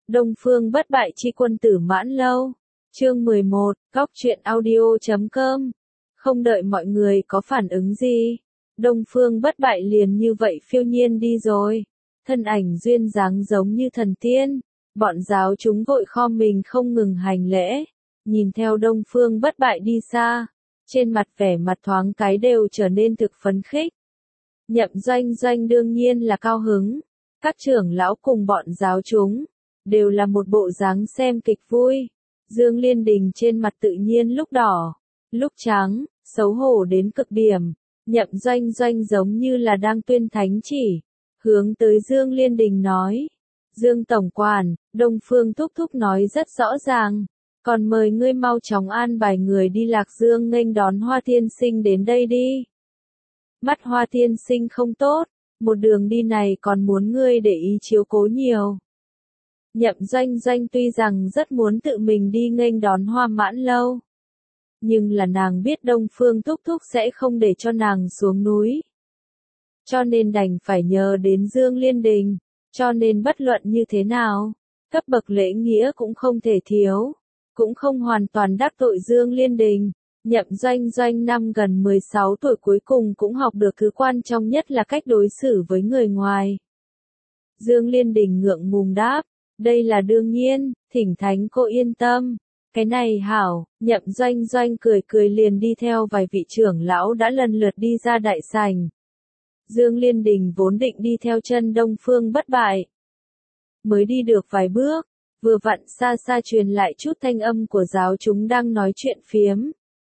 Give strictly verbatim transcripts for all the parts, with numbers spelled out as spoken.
Đông Phương Bất Bại chi quân tử Mãn Lâu. Chương mười một, Góc truyện audio chấm com. Không đợi mọi người có phản ứng gì, Đông Phương Bất Bại liền như vậy phiêu nhiên đi rồi. Thân ảnh duyên dáng giống như thần tiên, bọn giáo chúng vội khom mình không ngừng hành lễ, nhìn theo Đông Phương Bất Bại đi xa, trên mặt vẻ mặt thoáng cái đều trở nên thực phấn khích. Nhậm Doanh Doanh đương nhiên là cao hứng, các trưởng lão cùng bọn giáo chúng đều là một bộ dáng xem kịch vui. Dương Liên Đình trên mặt tự nhiên lúc đỏ, lúc trắng, xấu hổ đến cực điểm. Nhậm Doanh Doanh giống như là đang tuyên thánh chỉ, hướng tới Dương Liên Đình nói: Dương Tổng Quản, Đông Phương Thúc Thúc nói rất rõ ràng, còn mời ngươi mau chóng an bài người đi Lạc Dương nghênh đón Hoa Tiên Sinh đến đây đi. Mắt Hoa Tiên Sinh không tốt, một đường đi này còn muốn ngươi để ý chiếu cố nhiều. Nhậm Doanh Doanh tuy rằng rất muốn tự mình đi nghênh đón Hoa Mãn Lâu, nhưng là nàng biết Đông Phương Thúc Thúc sẽ không để cho nàng xuống núi, cho nên đành phải nhờ đến Dương Liên Đình, cho nên bất luận như thế nào, cấp bậc lễ nghĩa cũng không thể thiếu, cũng không hoàn toàn đắc tội Dương Liên Đình. Nhậm Doanh Doanh năm gần mười sáu tuổi cuối cùng cũng học được thứ quan trọng nhất là cách đối xử với người ngoài. Dương Liên Đình ngượng ngùng đáp: đây là đương nhiên, thỉnh thánh cô yên tâm. Cái này hảo. Nhậm Doanh Doanh cười cười liền đi theo vài vị trưởng lão đã lần lượt đi ra đại sảnh. Dương Liên Đình vốn định đi theo chân Đông Phương Bất Bại. Mới đi được vài bước, vừa vặn xa xa truyền lại chút thanh âm của giáo chúng đang nói chuyện phiếm.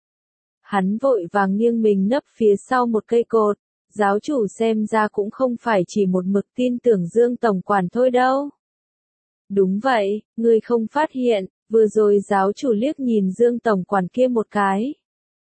Hắn vội vàng nghiêng mình nấp phía sau một cây cột, giáo chủ xem ra cũng không phải chỉ một mực tin tưởng Dương Tổng Quản thôi đâu. Đúng vậy, ngươi không phát hiện, vừa rồi giáo chủ liếc nhìn Dương Tổng Quản kia một cái.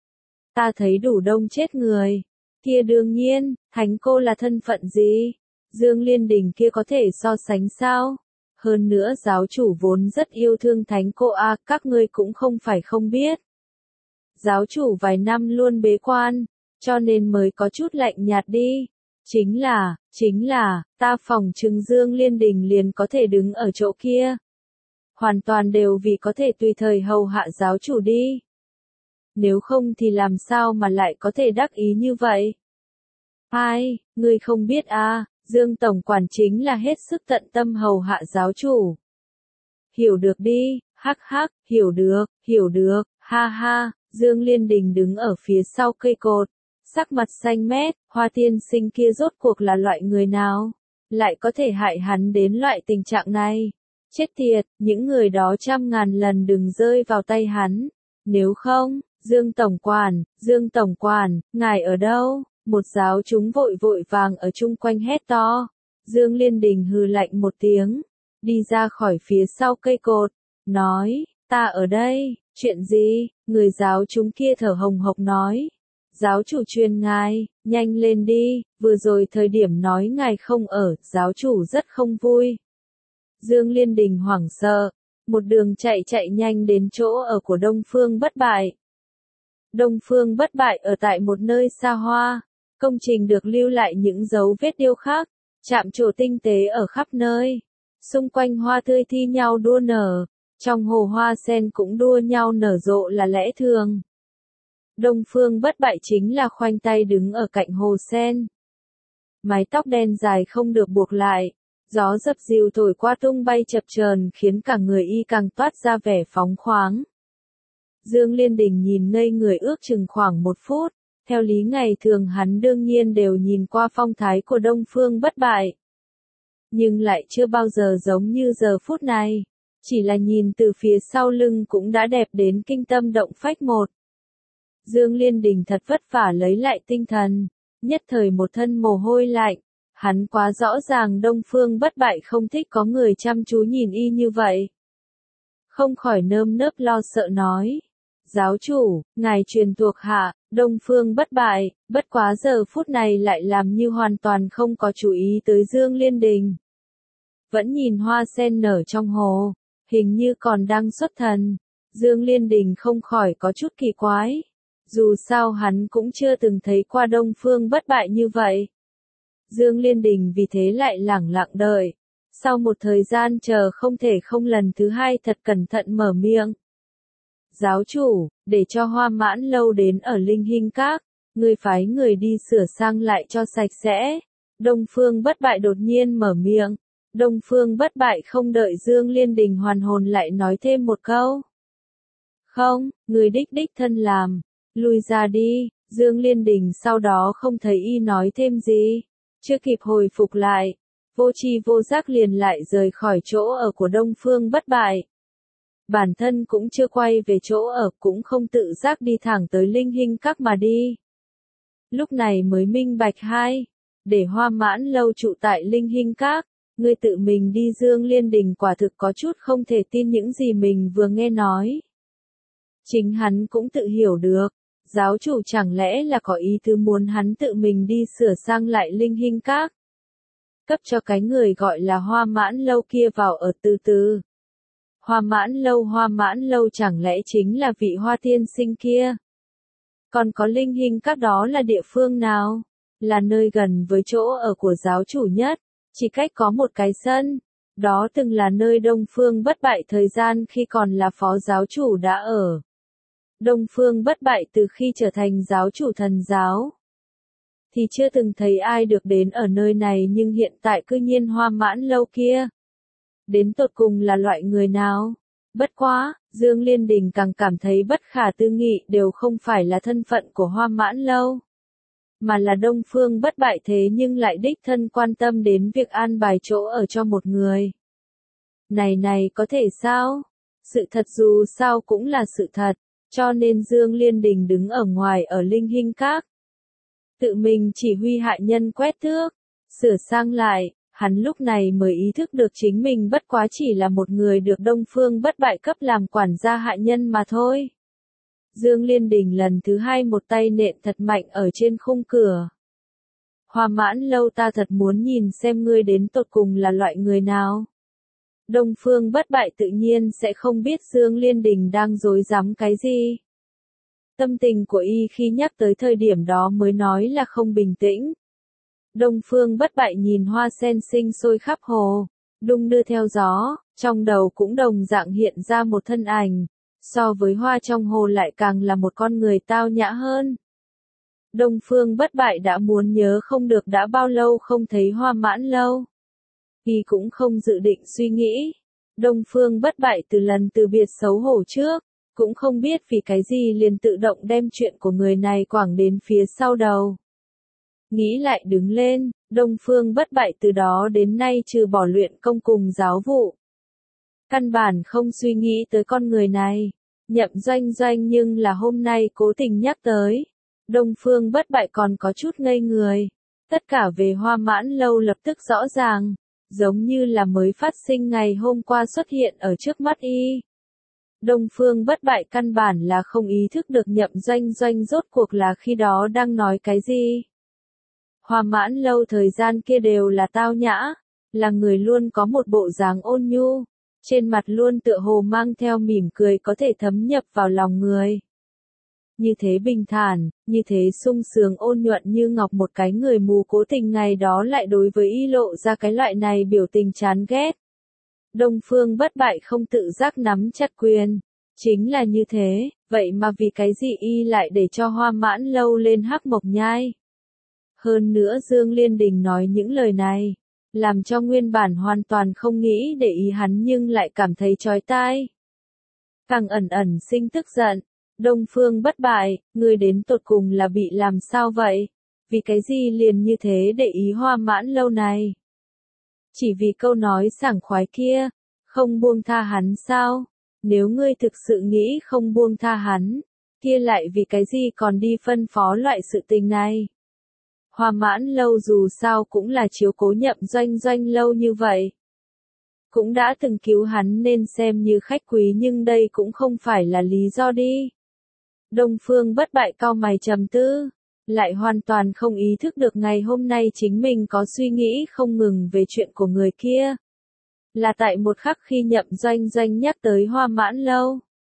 Ta thấy đủ đông chết người. Kia đương nhiên, thánh cô là thân phận gì? Dương Liên Đình kia có thể so sánh sao? Hơn nữa giáo chủ vốn rất yêu thương thánh cô a, à, các ngươi cũng không phải không biết. Giáo chủ vài năm luôn bế quan, cho nên mới có chút lạnh nhạt đi. Chính là, chính là, ta phỏng chừng Dương Liên Đình liền có thể đứng ở chỗ kia. Hoàn toàn đều vì có thể tùy thời hầu hạ giáo chủ đi. Nếu không thì làm sao mà lại có thể đắc ý như vậy? Ai, ngươi không biết à, Dương Tổng Quản chính là hết sức tận tâm hầu hạ giáo chủ. Hiểu được đi, hắc hắc, hiểu được, hiểu được, ha ha. Dương Liên Đình đứng ở phía sau cây cột, sắc mặt xanh mét. Hoa Tiên Sinh kia rốt cuộc là loại người nào, lại có thể hại hắn đến loại tình trạng này? Chết tiệt, những người đó trăm ngàn lần đừng rơi vào tay hắn. Nếu không, Dương Tổng Quản, Dương Tổng Quản, ngài ở đâu? Một giáo chúng vội vội vàng ở chung quanh hét to. Dương Liên Đình hừ lạnh một tiếng, đi ra khỏi phía sau cây cột, nói: ta ở đây. Chuyện gì? Người giáo chúng kia thở hồng hộc nói: giáo chủ truyền ngài, nhanh lên đi, vừa rồi thời điểm nói ngài không ở, giáo chủ rất không vui. Dương Liên Đình hoảng sợ, một đường chạy chạy nhanh đến chỗ ở của Đông Phương Bất Bại. Đông Phương Bất Bại ở tại một nơi xa hoa, công trình được lưu lại những dấu vết điêu khắc, chạm trổ tinh tế ở khắp nơi. Xung quanh hoa tươi thi nhau đua nở, trong hồ hoa sen cũng đua nhau nở rộ là lẽ thường. Đông Phương Bất Bại chính là khoanh tay đứng ở cạnh hồ sen. Mái tóc đen dài không được buộc lại, gió dập dìu thổi qua tung bay chập chờn khiến cả người y càng toát ra vẻ phóng khoáng. Dương Liên Đình nhìn ngây người ước chừng khoảng một phút, theo lý ngày thường hắn đương nhiên đều nhìn qua phong thái của Đông Phương Bất Bại. Nhưng lại chưa bao giờ giống như giờ phút này, chỉ là nhìn từ phía sau lưng cũng đã đẹp đến kinh tâm động phách một. Dương Liên Đình thật vất vả lấy lại tinh thần, nhất thời một thân mồ hôi lạnh, hắn quá rõ ràng Đông Phương Bất Bại không thích có người chăm chú nhìn y như vậy. Không khỏi nơm nớp lo sợ nói: giáo chủ, ngài truyền thuộc hạ, Đông Phương Bất Bại, bất quá giờ phút này lại làm như hoàn toàn không có chú ý tới Dương Liên Đình. Vẫn nhìn hoa sen nở trong hồ, hình như còn đang xuất thần. Dương Liên Đình không khỏi có chút kỳ quái. Dù sao hắn cũng chưa từng thấy qua Đông Phương Bất Bại như vậy. Dương Liên Đình vì thế lại lẳng lặng đợi. Sau một thời gian chờ không thể không lần thứ hai thật cẩn thận mở miệng. Giáo chủ, để cho Hoa Mãn Lâu đến ở Linh Hinh Các, người phái người đi sửa sang lại cho sạch sẽ. Đông Phương Bất Bại đột nhiên mở miệng. Đông Phương Bất Bại không đợi Dương Liên Đình hoàn hồn lại nói thêm một câu. Không, người đích đích thân làm. Lui ra đi. Dương Liên Đình sau đó không thấy y nói thêm gì. Chưa kịp hồi phục lại. Vô tri vô giác liền lại rời khỏi chỗ ở của Đông Phương Bất Bại. Bản thân cũng chưa quay về chỗ ở, cũng không tự giác đi thẳng tới Linh Hinh Các mà đi. Lúc này mới minh bạch hai. Để Hoa Mãn Lâu trụ tại Linh Hinh Các. Ngươi tự mình đi. Dương Liên Đình quả thực có chút không thể tin những gì mình vừa nghe nói. Chính hắn cũng tự hiểu được. Giáo chủ chẳng lẽ là có ý tứ muốn hắn tự mình đi sửa sang lại Linh Hinh Các. Cấp cho cái người gọi là Hoa Mãn Lâu kia vào ở từ từ. Hoa Mãn Lâu Hoa Mãn Lâu chẳng lẽ chính là vị Hoa tiên sinh kia. Còn có Linh Hinh Các đó là địa phương nào? Là nơi gần với chỗ ở của giáo chủ nhất. Chỉ cách có một cái sân. Đó từng là nơi Đông Phương Bất Bại thời gian khi còn là phó giáo chủ đã ở. Đông Phương Bất Bại từ khi trở thành giáo chủ thần giáo. Thì chưa từng thấy ai được đến ở nơi này, nhưng hiện tại cư nhiên Hoa Mãn Lâu kia. Đến tột cùng là loại người nào? Bất quá, Dương Liên Đình càng cảm thấy bất khả tư nghị, đều không phải là thân phận của Hoa Mãn Lâu. Mà là Đông Phương Bất Bại thế nhưng lại đích thân quan tâm đến việc an bài chỗ ở cho một người. Này này có thể sao? Sự thật dù sao cũng là sự thật, cho nên Dương Liên Đình đứng ở ngoài ở Linh Hinh Các. Tự mình chỉ huy hạ nhân quét thước, sửa sang lại, hắn lúc này mới ý thức được chính mình bất quá chỉ là một người được Đông Phương Bất Bại cấp làm quản gia hạ nhân mà thôi. Dương Liên Đình lần thứ hai một tay nện thật mạnh ở trên khung cửa. Hoa Mãn Lâu, ta thật muốn nhìn xem ngươi đến tột cùng là loại người nào. Đông Phương Bất Bại tự nhiên sẽ không biết Dương Liên Đình đang dối rắm cái gì. Tâm tình của y khi nhắc tới thời điểm đó mới nói là không bình tĩnh. Đông Phương Bất Bại nhìn hoa sen sinh sôi khắp hồ, đung đưa theo gió, trong đầu cũng đồng dạng hiện ra một thân ảnh, so với hoa trong hồ lại càng là một con người tao nhã hơn. Đông Phương Bất Bại đã muốn nhớ không được đã bao lâu không thấy Hoa Mãn Lâu. Y cũng không dự định suy nghĩ. Đông Phương Bất Bại từ lần từ biệt xấu hổ trước, cũng không biết vì cái gì liền tự động đem chuyện của người này quẳng đến phía sau đầu. Nghĩ lại đứng lên, Đông Phương Bất Bại từ đó đến nay trừ bỏ luyện công cùng giáo vụ. Căn bản không suy nghĩ tới con người này. Nhậm Doanh Doanh nhưng là hôm nay cố tình nhắc tới. Đông Phương Bất Bại còn có chút ngây người. Tất cả về Hoa Mãn Lâu lập tức rõ ràng, giống như là mới phát sinh ngày hôm qua xuất hiện ở trước mắt y. Đông Phương Bất Bại căn bản là không ý thức được Nhậm Doanh Doanh rốt cuộc là khi đó đang nói cái gì. Hoa Mãn Lâu thời gian kia đều là tao nhã, là người luôn có một bộ dáng ôn nhu, trên mặt luôn tựa hồ mang theo mỉm cười có thể thấm nhập vào lòng người. Như thế bình thản, như thế sung sướng ôn nhuận như ngọc, một cái người mù cố tình ngày đó lại đối với y lộ ra cái loại này biểu tình chán ghét. Đông Phương Bất Bại không tự giác nắm chặt quyền. Chính là như thế, vậy mà vì cái gì y lại để cho Hoa Mãn Lâu lên Hắc Mộc Nhai. Hơn nữa Dương Liên Đình nói những lời này, làm cho nguyên bản hoàn toàn không nghĩ để ý hắn nhưng lại cảm thấy chói tai. Càng ẩn ẩn sinh tức giận. Đông Phương Bất Bại, ngươi đến tột cùng là bị làm sao vậy? Vì cái gì liền như thế để ý Hoa Mãn Lâu này? Chỉ vì câu nói sảng khoái kia, không buông tha hắn sao? Nếu ngươi thực sự nghĩ không buông tha hắn, kia lại vì cái gì còn đi phân phó loại sự tình này? Hoa Mãn Lâu dù sao cũng là chiếu cố Nhậm Doanh Doanh lâu như vậy. Cũng đã từng cứu hắn nên xem như khách quý, nhưng đây cũng không phải là lý do đi. Đông Phương Bất Bại cau mày trầm tư, lại hoàn toàn không ý thức được ngày hôm nay chính mình có suy nghĩ không ngừng về chuyện của người kia. Là tại một khắc khi Nhậm Doanh Doanh nhắc tới Hoa Mãn Lâu.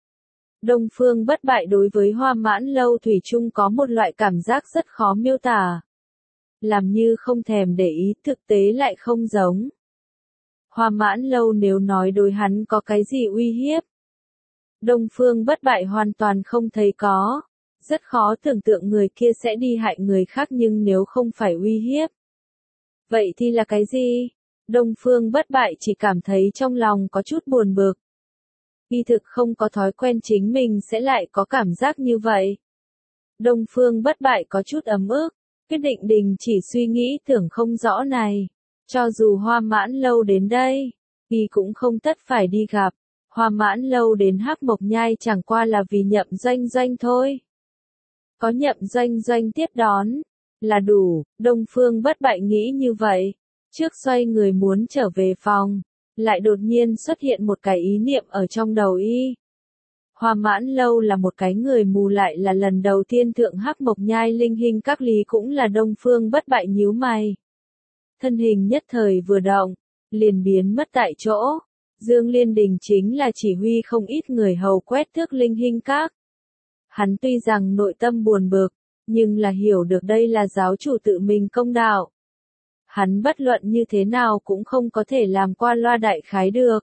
Đông Phương Bất Bại đối với Hoa Mãn Lâu thủy chung có một loại cảm giác rất khó miêu tả. Làm như không thèm để ý, thực tế lại không giống. Hoa Mãn Lâu nếu nói đối hắn có cái gì uy hiếp. Đông Phương Bất Bại hoàn toàn không thấy có. Rất khó tưởng tượng người kia sẽ đi hại người khác nhưng nếu không phải uy hiếp. Vậy thì là cái gì? Đông Phương Bất Bại chỉ cảm thấy trong lòng có chút buồn bực. Y thực không có thói quen chính mình sẽ lại có cảm giác như vậy. Đông Phương Bất Bại có chút ấm ức, quyết định đình chỉ suy nghĩ tưởng không rõ này. Cho dù Hoa Mãn Lâu đến đây, y cũng không tất phải đi gặp. Hoa Mãn Lâu đến Hắc Mộc Nhai chẳng qua là vì Nhậm Doanh Doanh thôi. Có Nhậm Doanh Doanh tiếp đón, là đủ, Đông Phương Bất Bại nghĩ như vậy. Trước xoay người muốn trở về phòng, lại đột nhiên xuất hiện một cái ý niệm ở trong đầu y. Hoa Mãn Lâu là một cái người mù lại là lần đầu tiên thượng Hắc Mộc Nhai linh hình các lý cũng là Đông Phương Bất Bại nhíu mày. Thân hình nhất thời vừa động, liền biến mất tại chỗ. Dương Liên Đình chính là chỉ huy không ít người hầu quét thước linh hình các. Hắn tuy rằng nội tâm buồn bực, nhưng là hiểu được đây là giáo chủ tự mình công đạo. Hắn bất luận như thế nào cũng không có thể làm qua loa đại khái được.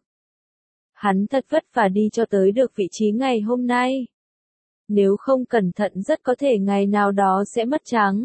Hắn thật vất vả đi cho tới được vị trí ngày hôm nay. Nếu không cẩn thận rất có thể ngày nào đó sẽ mất trắng.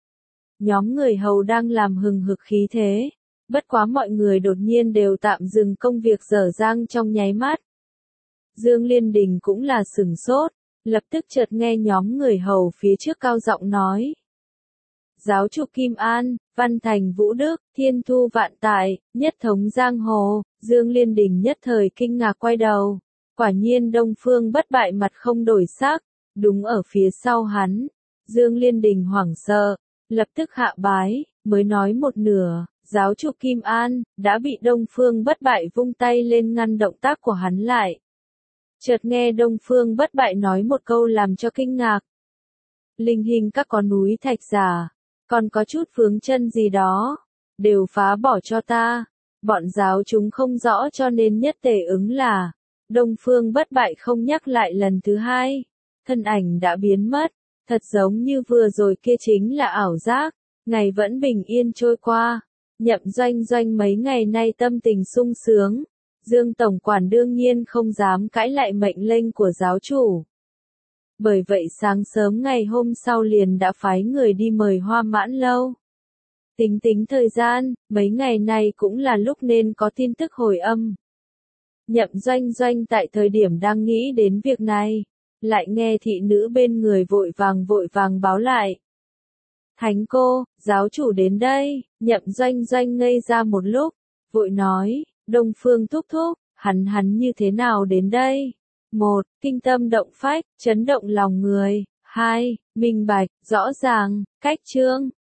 Nhóm người hầu đang làm hừng hực khí thế. Bất quá mọi người đột nhiên đều tạm dừng công việc dở dang trong nháy mắt. Dương Liên Đình cũng là sửng sốt, lập tức chợt nghe nhóm người hầu phía trước cao giọng nói. Giáo chủ Kim An, Văn Thành Vũ Đức, Thiên Thu Vạn Tại, Nhất Thống Giang Hồ, Dương Liên Đình nhất thời kinh ngạc quay đầu. Quả nhiên Đông Phương Bất Bại mặt không đổi sắc, đúng ở phía sau hắn. Dương Liên Đình hoảng sợ, lập tức hạ bái, mới nói một nửa, giáo chủ Kim An, đã bị Đông Phương Bất Bại vung tay lên ngăn động tác của hắn lại. Chợt nghe Đông Phương Bất Bại nói một câu làm cho kinh ngạc. Linh hình các có núi thạch giả, còn có chút vướng chân gì đó, đều phá bỏ cho ta. Bọn giáo chúng không rõ cho nên nhất tề ứng là. Đông Phương Bất Bại không nhắc lại lần thứ hai. Thân ảnh đã biến mất, thật giống như vừa rồi kia chính là ảo giác. Ngày vẫn bình yên trôi qua. Nhậm Doanh Doanh mấy ngày nay tâm tình sung sướng. Dương Tổng Quản đương nhiên không dám cãi lại mệnh lệnh của giáo chủ. Bởi vậy sáng sớm ngày hôm sau liền đã phái người đi mời Hoa Mãn Lâu. Tính tính thời gian, mấy ngày này cũng là lúc nên có tin tức hồi âm. Nhậm Doanh Doanh tại thời điểm đang nghĩ đến việc này, lại nghe thị nữ bên người vội vàng vội vàng báo lại. Thánh cô, giáo chủ đến đây, Nhậm Doanh Doanh ngây ra một lúc, vội nói, Đông Phương thúc thúc, hắn hắn như thế nào đến đây? Một, kinh tâm động phách, chấn động lòng người. Hai, minh bạch, rõ ràng, cách chương.